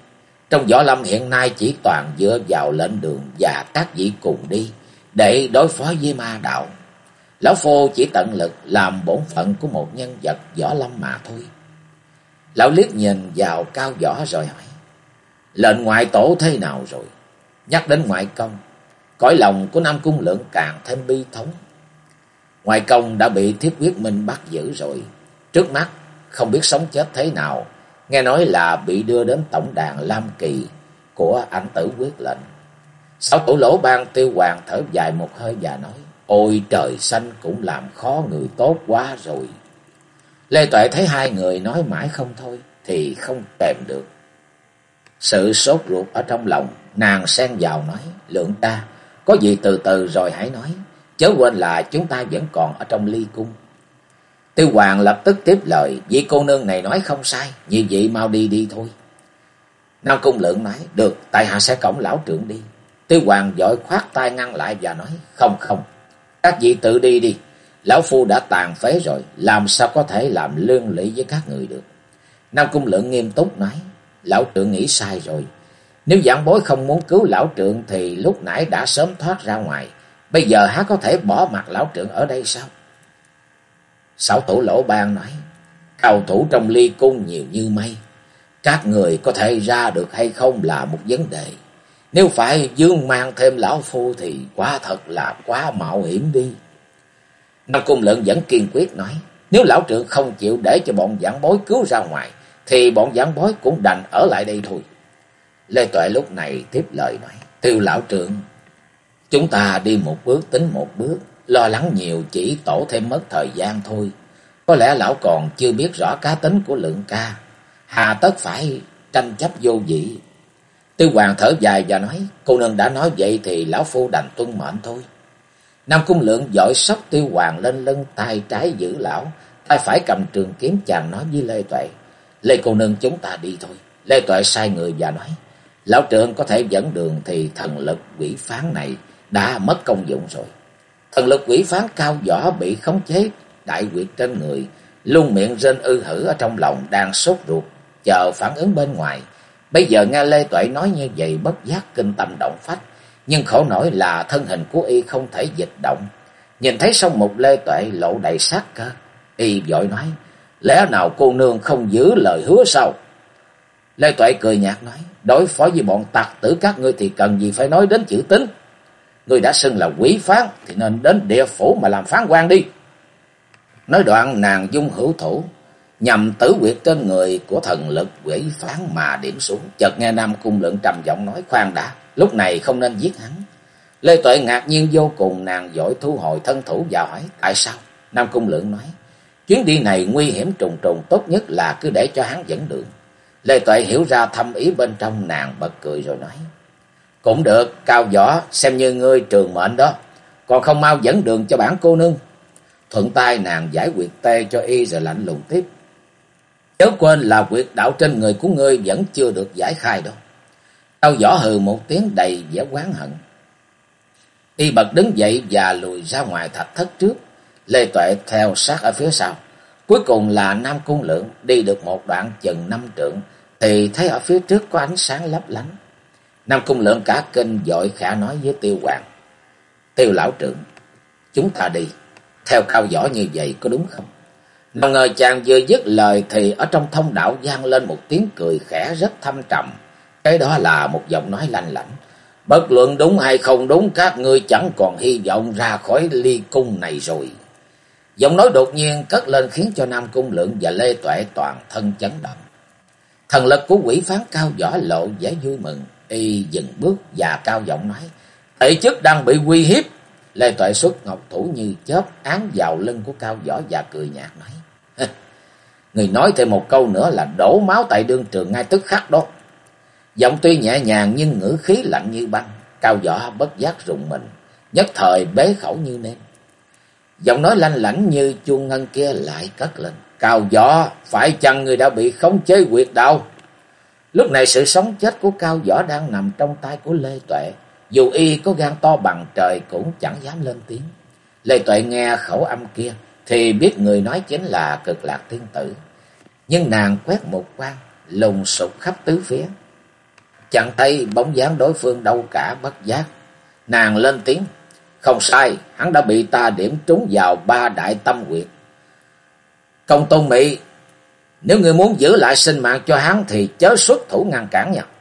Trong võ lâm hiện nay chỉ toàn dựa vào lệnh đường và các vị cùng đi để đối phó với ma đạo. Lão Phu chỉ tận lực làm bổn phận của một nhân vật võ lâm mà thôi. Lão liếc nhìn vào Cao Võ rồi hỏi: lệnh ngoại tổ thế nào rồi? Nhắc đến ngoại công, cõi lòng của Nam Cung Lượng càng thêm bi thống. Ngoại công đã bị Thiết Quyết Minh bắt giữ rồi. Trước mắt không biết sống chết thế nào. Nghe nói là bị đưa đến tổng đàn Lam Kỳ của Ảnh Tử Quyết lệnh. Sáu Tổ Lỗ Ban Tiêu Hoàng thở dài một hơi và nói: ôi trời xanh, cũng làm khó người tốt quá rồi. Lê Tuệ thấy hai người nói mãi không thôi thì không kèm được sự sốt ruột ở trong lòng, nàng xen vào nói: Lượng ta, có gì từ từ rồi hãy nói, chớ quên là chúng ta vẫn còn ở trong ly cung. Tiêu Hoàng lập tức tiếp lời: vị cô nương này nói không sai, như vậy mau đi đi thôi. Nam Cung Lượng nói: được, tại hạ sẽ cõng lão trưởng đi. Tiêu Hoàng vội khoát tay ngăn lại và nói: không không, các vị tự đi đi. Lão Phu đã tàn phế rồi, làm sao có thể làm lương lỵ với các người được. Nam Cung Lượng nghiêm túc nói: lão trưởng nghĩ sai rồi. Nếu giảng bối không muốn cứu lão trưởng thì lúc nãy đã sớm thoát ra ngoài. Bây giờ há có thể bỏ mặt lão trưởng ở đây sao? Sáu Tổ Lỗ Ban nói: cao thủ trong ly cung nhiều như mây, các người có thể ra được hay không là một vấn đề. Nếu phải dương mang thêm lão Phu thì quả thật là quá mạo hiểm đi. Nam Cung Lượng vẫn kiên quyết nói: nếu lão trưởng không chịu để cho bọn giảng bối cứu ra ngoài thì bọn giảng bối cũng đành ở lại đây thôi. Lê Tuệ lúc này tiếp lời nói: Tiêu lão trưởng, chúng ta đi một bước tính một bước, lo lắng nhiều chỉ tổ thêm mất thời gian thôi. Có lẽ lão còn chưa biết rõ cá tính của Lượng ca, hà tất phải tranh chấp vô vị. Tiêu Hoàng thở dài và nói: cô nương đã nói vậy thì lão Phu đành tuân mệnh thôi. Nam Cung Lượng vội xốc Tiêu Hoàng lên lưng, tay trái giữ lão, tay phải cầm trường kiếm, chàng nói với Lê Tuệ: Lê cô nương, chúng ta đi thôi. Lê Tuệ sai người và nói: lão trưởng có thể dẫn đường thì thần lực quỷ phán này đã mất công dụng rồi. Thần lực quỷ phán Cao Võ bị khống chế đại quyệt trên người, luôn miệng rên ư hử ở trong lòng, đang sốt ruột chờ phản ứng bên ngoài. Bây giờ nghe Lê Tuệ nói như vậy, bất giác kinh tâm động phách, nhưng khổ nổi là thân hình của y không thể dịch động. Nhìn thấy song mục Lê Tuệ lộ đầy sát cơ, y vội nói: lẽ nào cô nương không giữ lời hứa sao? Lê Tuệ cười nhạt nói: đối phó với bọn tặc tử các ngươi thì cần gì phải nói đến chữ tín. Ngươi đã xưng là quỷ phán thì nên đến địa phủ mà làm phán quan đi. Nói đoạn nàng dung hữu thủ nhằm tử quyệt trên người của thần lực quỷ phán mà điểm xuống. Chợt nghe Nam Cung Lượng trầm giọng nói: khoan đã, lúc này không nên giết hắn. Lê Tuệ ngạc nhiên vô cùng, nàng vội thu hồi thân thủ và hỏi: tại sao? Nam Cung Lượng nói: chuyến đi này nguy hiểm trùng trùng, tốt nhất là cứ để cho hắn dẫn đường. Lê Tuệ hiểu ra thâm ý bên trong, nàng bật cười rồi nói: cũng được, Cao Võ, xem như ngươi trường mệnh đó, còn không mau dẫn đường cho bản cô nương. Thuận tay nàng giải quyệt tê cho y rồi lạnh lùng tiếp: chớ quên là quyệt đạo trên người của ngươi vẫn chưa được giải khai đâu. Cao Võ hừ một tiếng đầy vẻ oán hận. Y bật đứng dậy và lùi ra ngoài thạch thất trước. Lê Tuệ theo sát ở phía sau. Cuối cùng là Nam Cung Lượng đi được một đoạn chừng 5 trượng thì thấy ở phía trước có ánh sáng lấp lánh. Nam Cung Lượng cả kinh vội khẽ nói với Tiêu Hoàng: Tiêu lão trưởng, chúng ta đi theo Cao Võ như vậy có đúng không? Nào ngờ chàng vừa dứt lời thì ở trong thông đạo vang lên một tiếng cười khẽ rất thâm trầm. Cái đó là một giọng nói lanh lảnh: bất luận đúng hay không đúng, các ngươi chẳng còn hy vọng ra khỏi ly cung này rồi. Giọng nói đột nhiên cất lên khiến cho Nam Cung Lượng và Lê Tuệ toàn thân chấn động. Thần lực của quỷ phán Cao Võ lộ vẻ vui mừng, y dừng bước và cao giọng nói: thể chất đang bị uy hiếp. Lê Tuệ xuất ngọc thủ như chớp án vào lưng của Cao Võ và cười nhạt nói: người nói thêm một câu nữa là đổ máu tại đương trường ngay tức khắc đó. Giọng tuy nhẹ nhàng nhưng ngữ khí lạnh như băng. Cao Võ bất giác rùng mình, nhất thời bế khẩu như nêm. Giọng nói lanh lảnh như chuông ngân kia lại cất lên: Cao Võ, phải chăng người đã bị khống chế quyệt đạo? Lúc này sự sống chết của Cao Võ đang nằm trong tay của Lê Tuệ. Dù y có gan to bằng trời cũng chẳng dám lên tiếng. Lê Tuệ nghe khẩu âm kia thì biết người nói chính là Cực Lạc Tiên Tử. Nhưng nàng quét một quan lùng sục khắp tứ phía. chẳng thấy bóng dáng đối phương đâu cả. Bất giác nàng lên tiếng: "Không sai, hắn đã bị ta điểm trúng vào 3 đại tâm huyệt. Công Tôn Mị, nếu ngươi muốn giữ lại sinh mạng cho hắn thì chớ xuất thủ ngăn cản nha."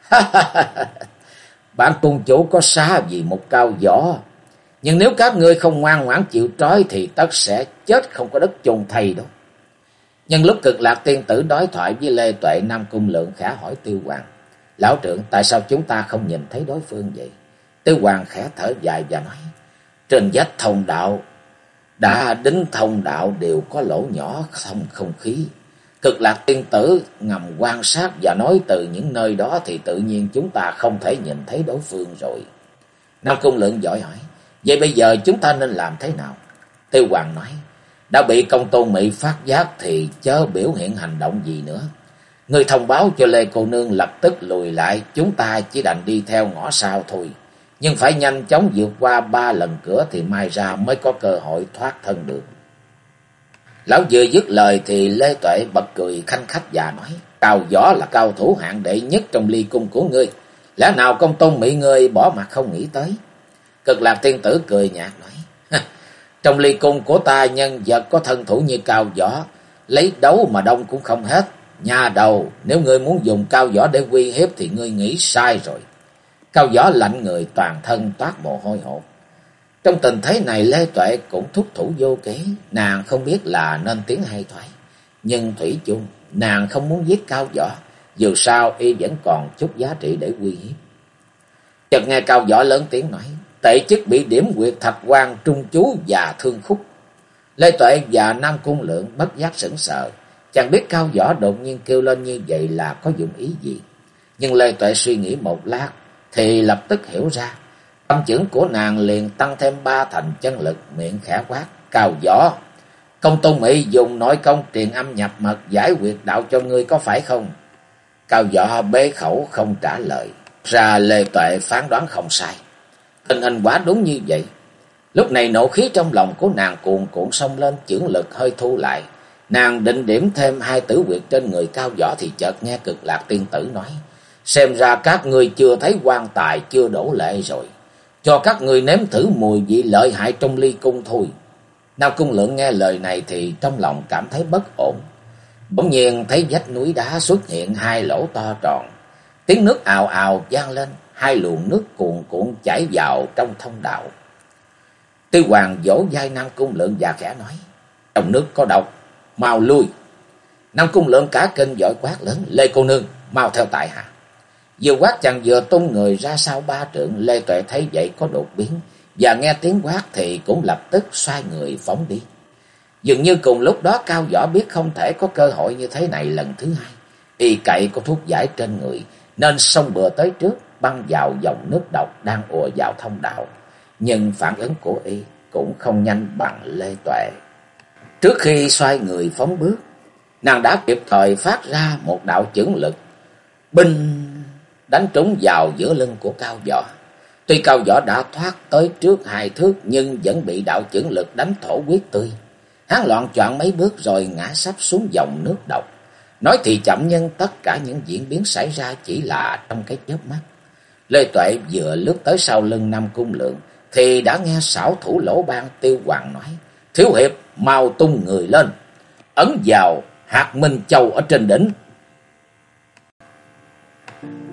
"Bản cung chủ có xa vì một cao võ, nhưng nếu các ngươi không ngoan ngoãn chịu trói thì tất sẽ chết không có đất chôn thây đâu." Nhân lúc Cực Lạc tiên tử đối thoại với Lê Tuệ, Nam Cung Lượng khẽ hỏi Tiêu Hoàng: "Lão trưởng, tại sao chúng ta không nhìn thấy đối phương vậy?" Tiêu Hoàng khẽ thở dài và nói: "Trên vách thông đạo, đã đính thông đạo đều có lỗ nhỏ thông không khí. Cực Lạc tiên tử ngầm quan sát và nói từ những nơi đó thì tự nhiên chúng ta không thể nhìn thấy đối phương rồi." Nam Cung Lượng vội hỏi: "Vậy bây giờ chúng ta nên làm thế nào?" Tiêu Hoàng nói: "Đã bị Công Tôn Mị phát giác thì chớ biểu hiện hành động gì nữa. Ngươi thông báo cho Lê cô nương lập tức lùi lại, chúng ta chỉ đành đi theo ngõ sau thôi. Nhưng phải nhanh chóng vượt qua 3 lần cửa thì mai ra mới có cơ hội thoát thân được." Lão vừa dứt lời thì Lê Tuệ bật cười khanh khách và nói: "Cao Võ là cao thủ hạng đệ nhất trong ly cung của ngươi, lẽ nào Công Tôn Mị ngươi bỏ mặt không nghĩ tới?" Cực Lạc tiên tử cười nhạt nói: "Trong ly cung của ta nhân vật có thân thủ như Cao Võ, lấy đấu mà đông cũng không hết. Nhà đầu, nếu ngươi muốn dùng Cao Võ để uy hiếp thì ngươi nghĩ sai rồi." Cao Võ lạnh người, toàn thân toát mồ hôi hột. Trong tình thế này Lê Tuệ cũng thúc thủ vô kế, nàng không biết là nên tiến hay thoái. Nhưng thủy chung nàng không muốn giết Cao Võ, dù sao y vẫn còn chút giá trị để uy hiếp. Chợt nghe Cao Võ lớn tiếng nói: "Tệ chức bị điểm huyệt thạch quan trung chú và thương khúc." Lê Tuệ và Nam Cung Lượng bất giác sững sờ, chẳng biết Cao Võ đột nhiên kêu lên như vậy là có dụng ý gì. Nhưng Lê Tuệ suy nghĩ một lát thì lập tức hiểu ra. Tâm chưởng của nàng liền tăng thêm 3 thành chân lực, miệng khẽ quát: "Cao Võ, Công Tôn Mị dùng nội công truyền âm nhập mật giải huyệt đạo cho ngươi có phải không?" Cao Võ bế khẩu không trả lời. Ra Lê Tuệ phán đoán không sai, tình hình quả đúng như vậy. Lúc này nộ khí trong lòng của nàng cuồn cuộn xông lên, chưởng lực hơi thu lại. Nàng định điểm thêm 2 tử huyệt trên người Cao Võ thì chợt nghe Cực Lạc tiên tử nói: "Xem ra các ngươi chưa thấy quan tài chưa đổ lệ rồi. Cho các ngươi nếm thử mùi vị lợi hại trong ly cung thôi." Nam Cung Lượng nghe lời này thì trong lòng cảm thấy bất ổn. Bỗng nhiên thấy vách núi đá xuất hiện 2 lỗ to tròn. Tiếng nước ào ào vang lên, 2 luồng nước cuồn cuộn chảy vào trong thông đạo. Tiêu Hoàng vỗ vai Nam Cung Lượng và khẽ nói: "Trong nước có độc, mau lui." Nam Cung Lượng cả kinh vội quát lớn: "Lê cô nương, mau theo tại hạ." Vừa quát chàng vừa tung người ra sau 3 trượng. Lê Tuệ thấy vậy có đột biến, và nghe tiếng quát thì cũng lập tức xoay người phóng đi. Dường như cùng lúc đó Cao Võ biết không thể có cơ hội như thế này lần thứ hai. Y cậy có thuốc giải trên người nên xông bừa tới trước, băng vào dòng nước độc đang ùa vào thông đạo. Nhưng phản ứng của y cũng không nhanh bằng Lê Tuệ. Trước khi xoay người phóng bước, nàng đã kịp thời phát ra một đạo chưởng lực, binh đánh trúng vào giữa lưng của Cao Võ. Tuy Cao Võ đã thoát tới trước 2 thước nhưng vẫn bị đạo chưởng lực đánh thổ huyết tươi. Hắn loạng choạng mấy bước rồi ngã sắp xuống dòng nước độc. Nói thì chậm nhưng tất cả những diễn biến xảy ra chỉ là trong cái chớp mắt. Lê Tuệ vừa lướt tới sau lưng Nam Cung Lượng thì đã nghe xảo thủ Lỗ Ban Tiêu Hoàng nói: "Thiếu hiệp, mau tung người lên, ấn vào hạt Minh Châu ở trên đỉnh."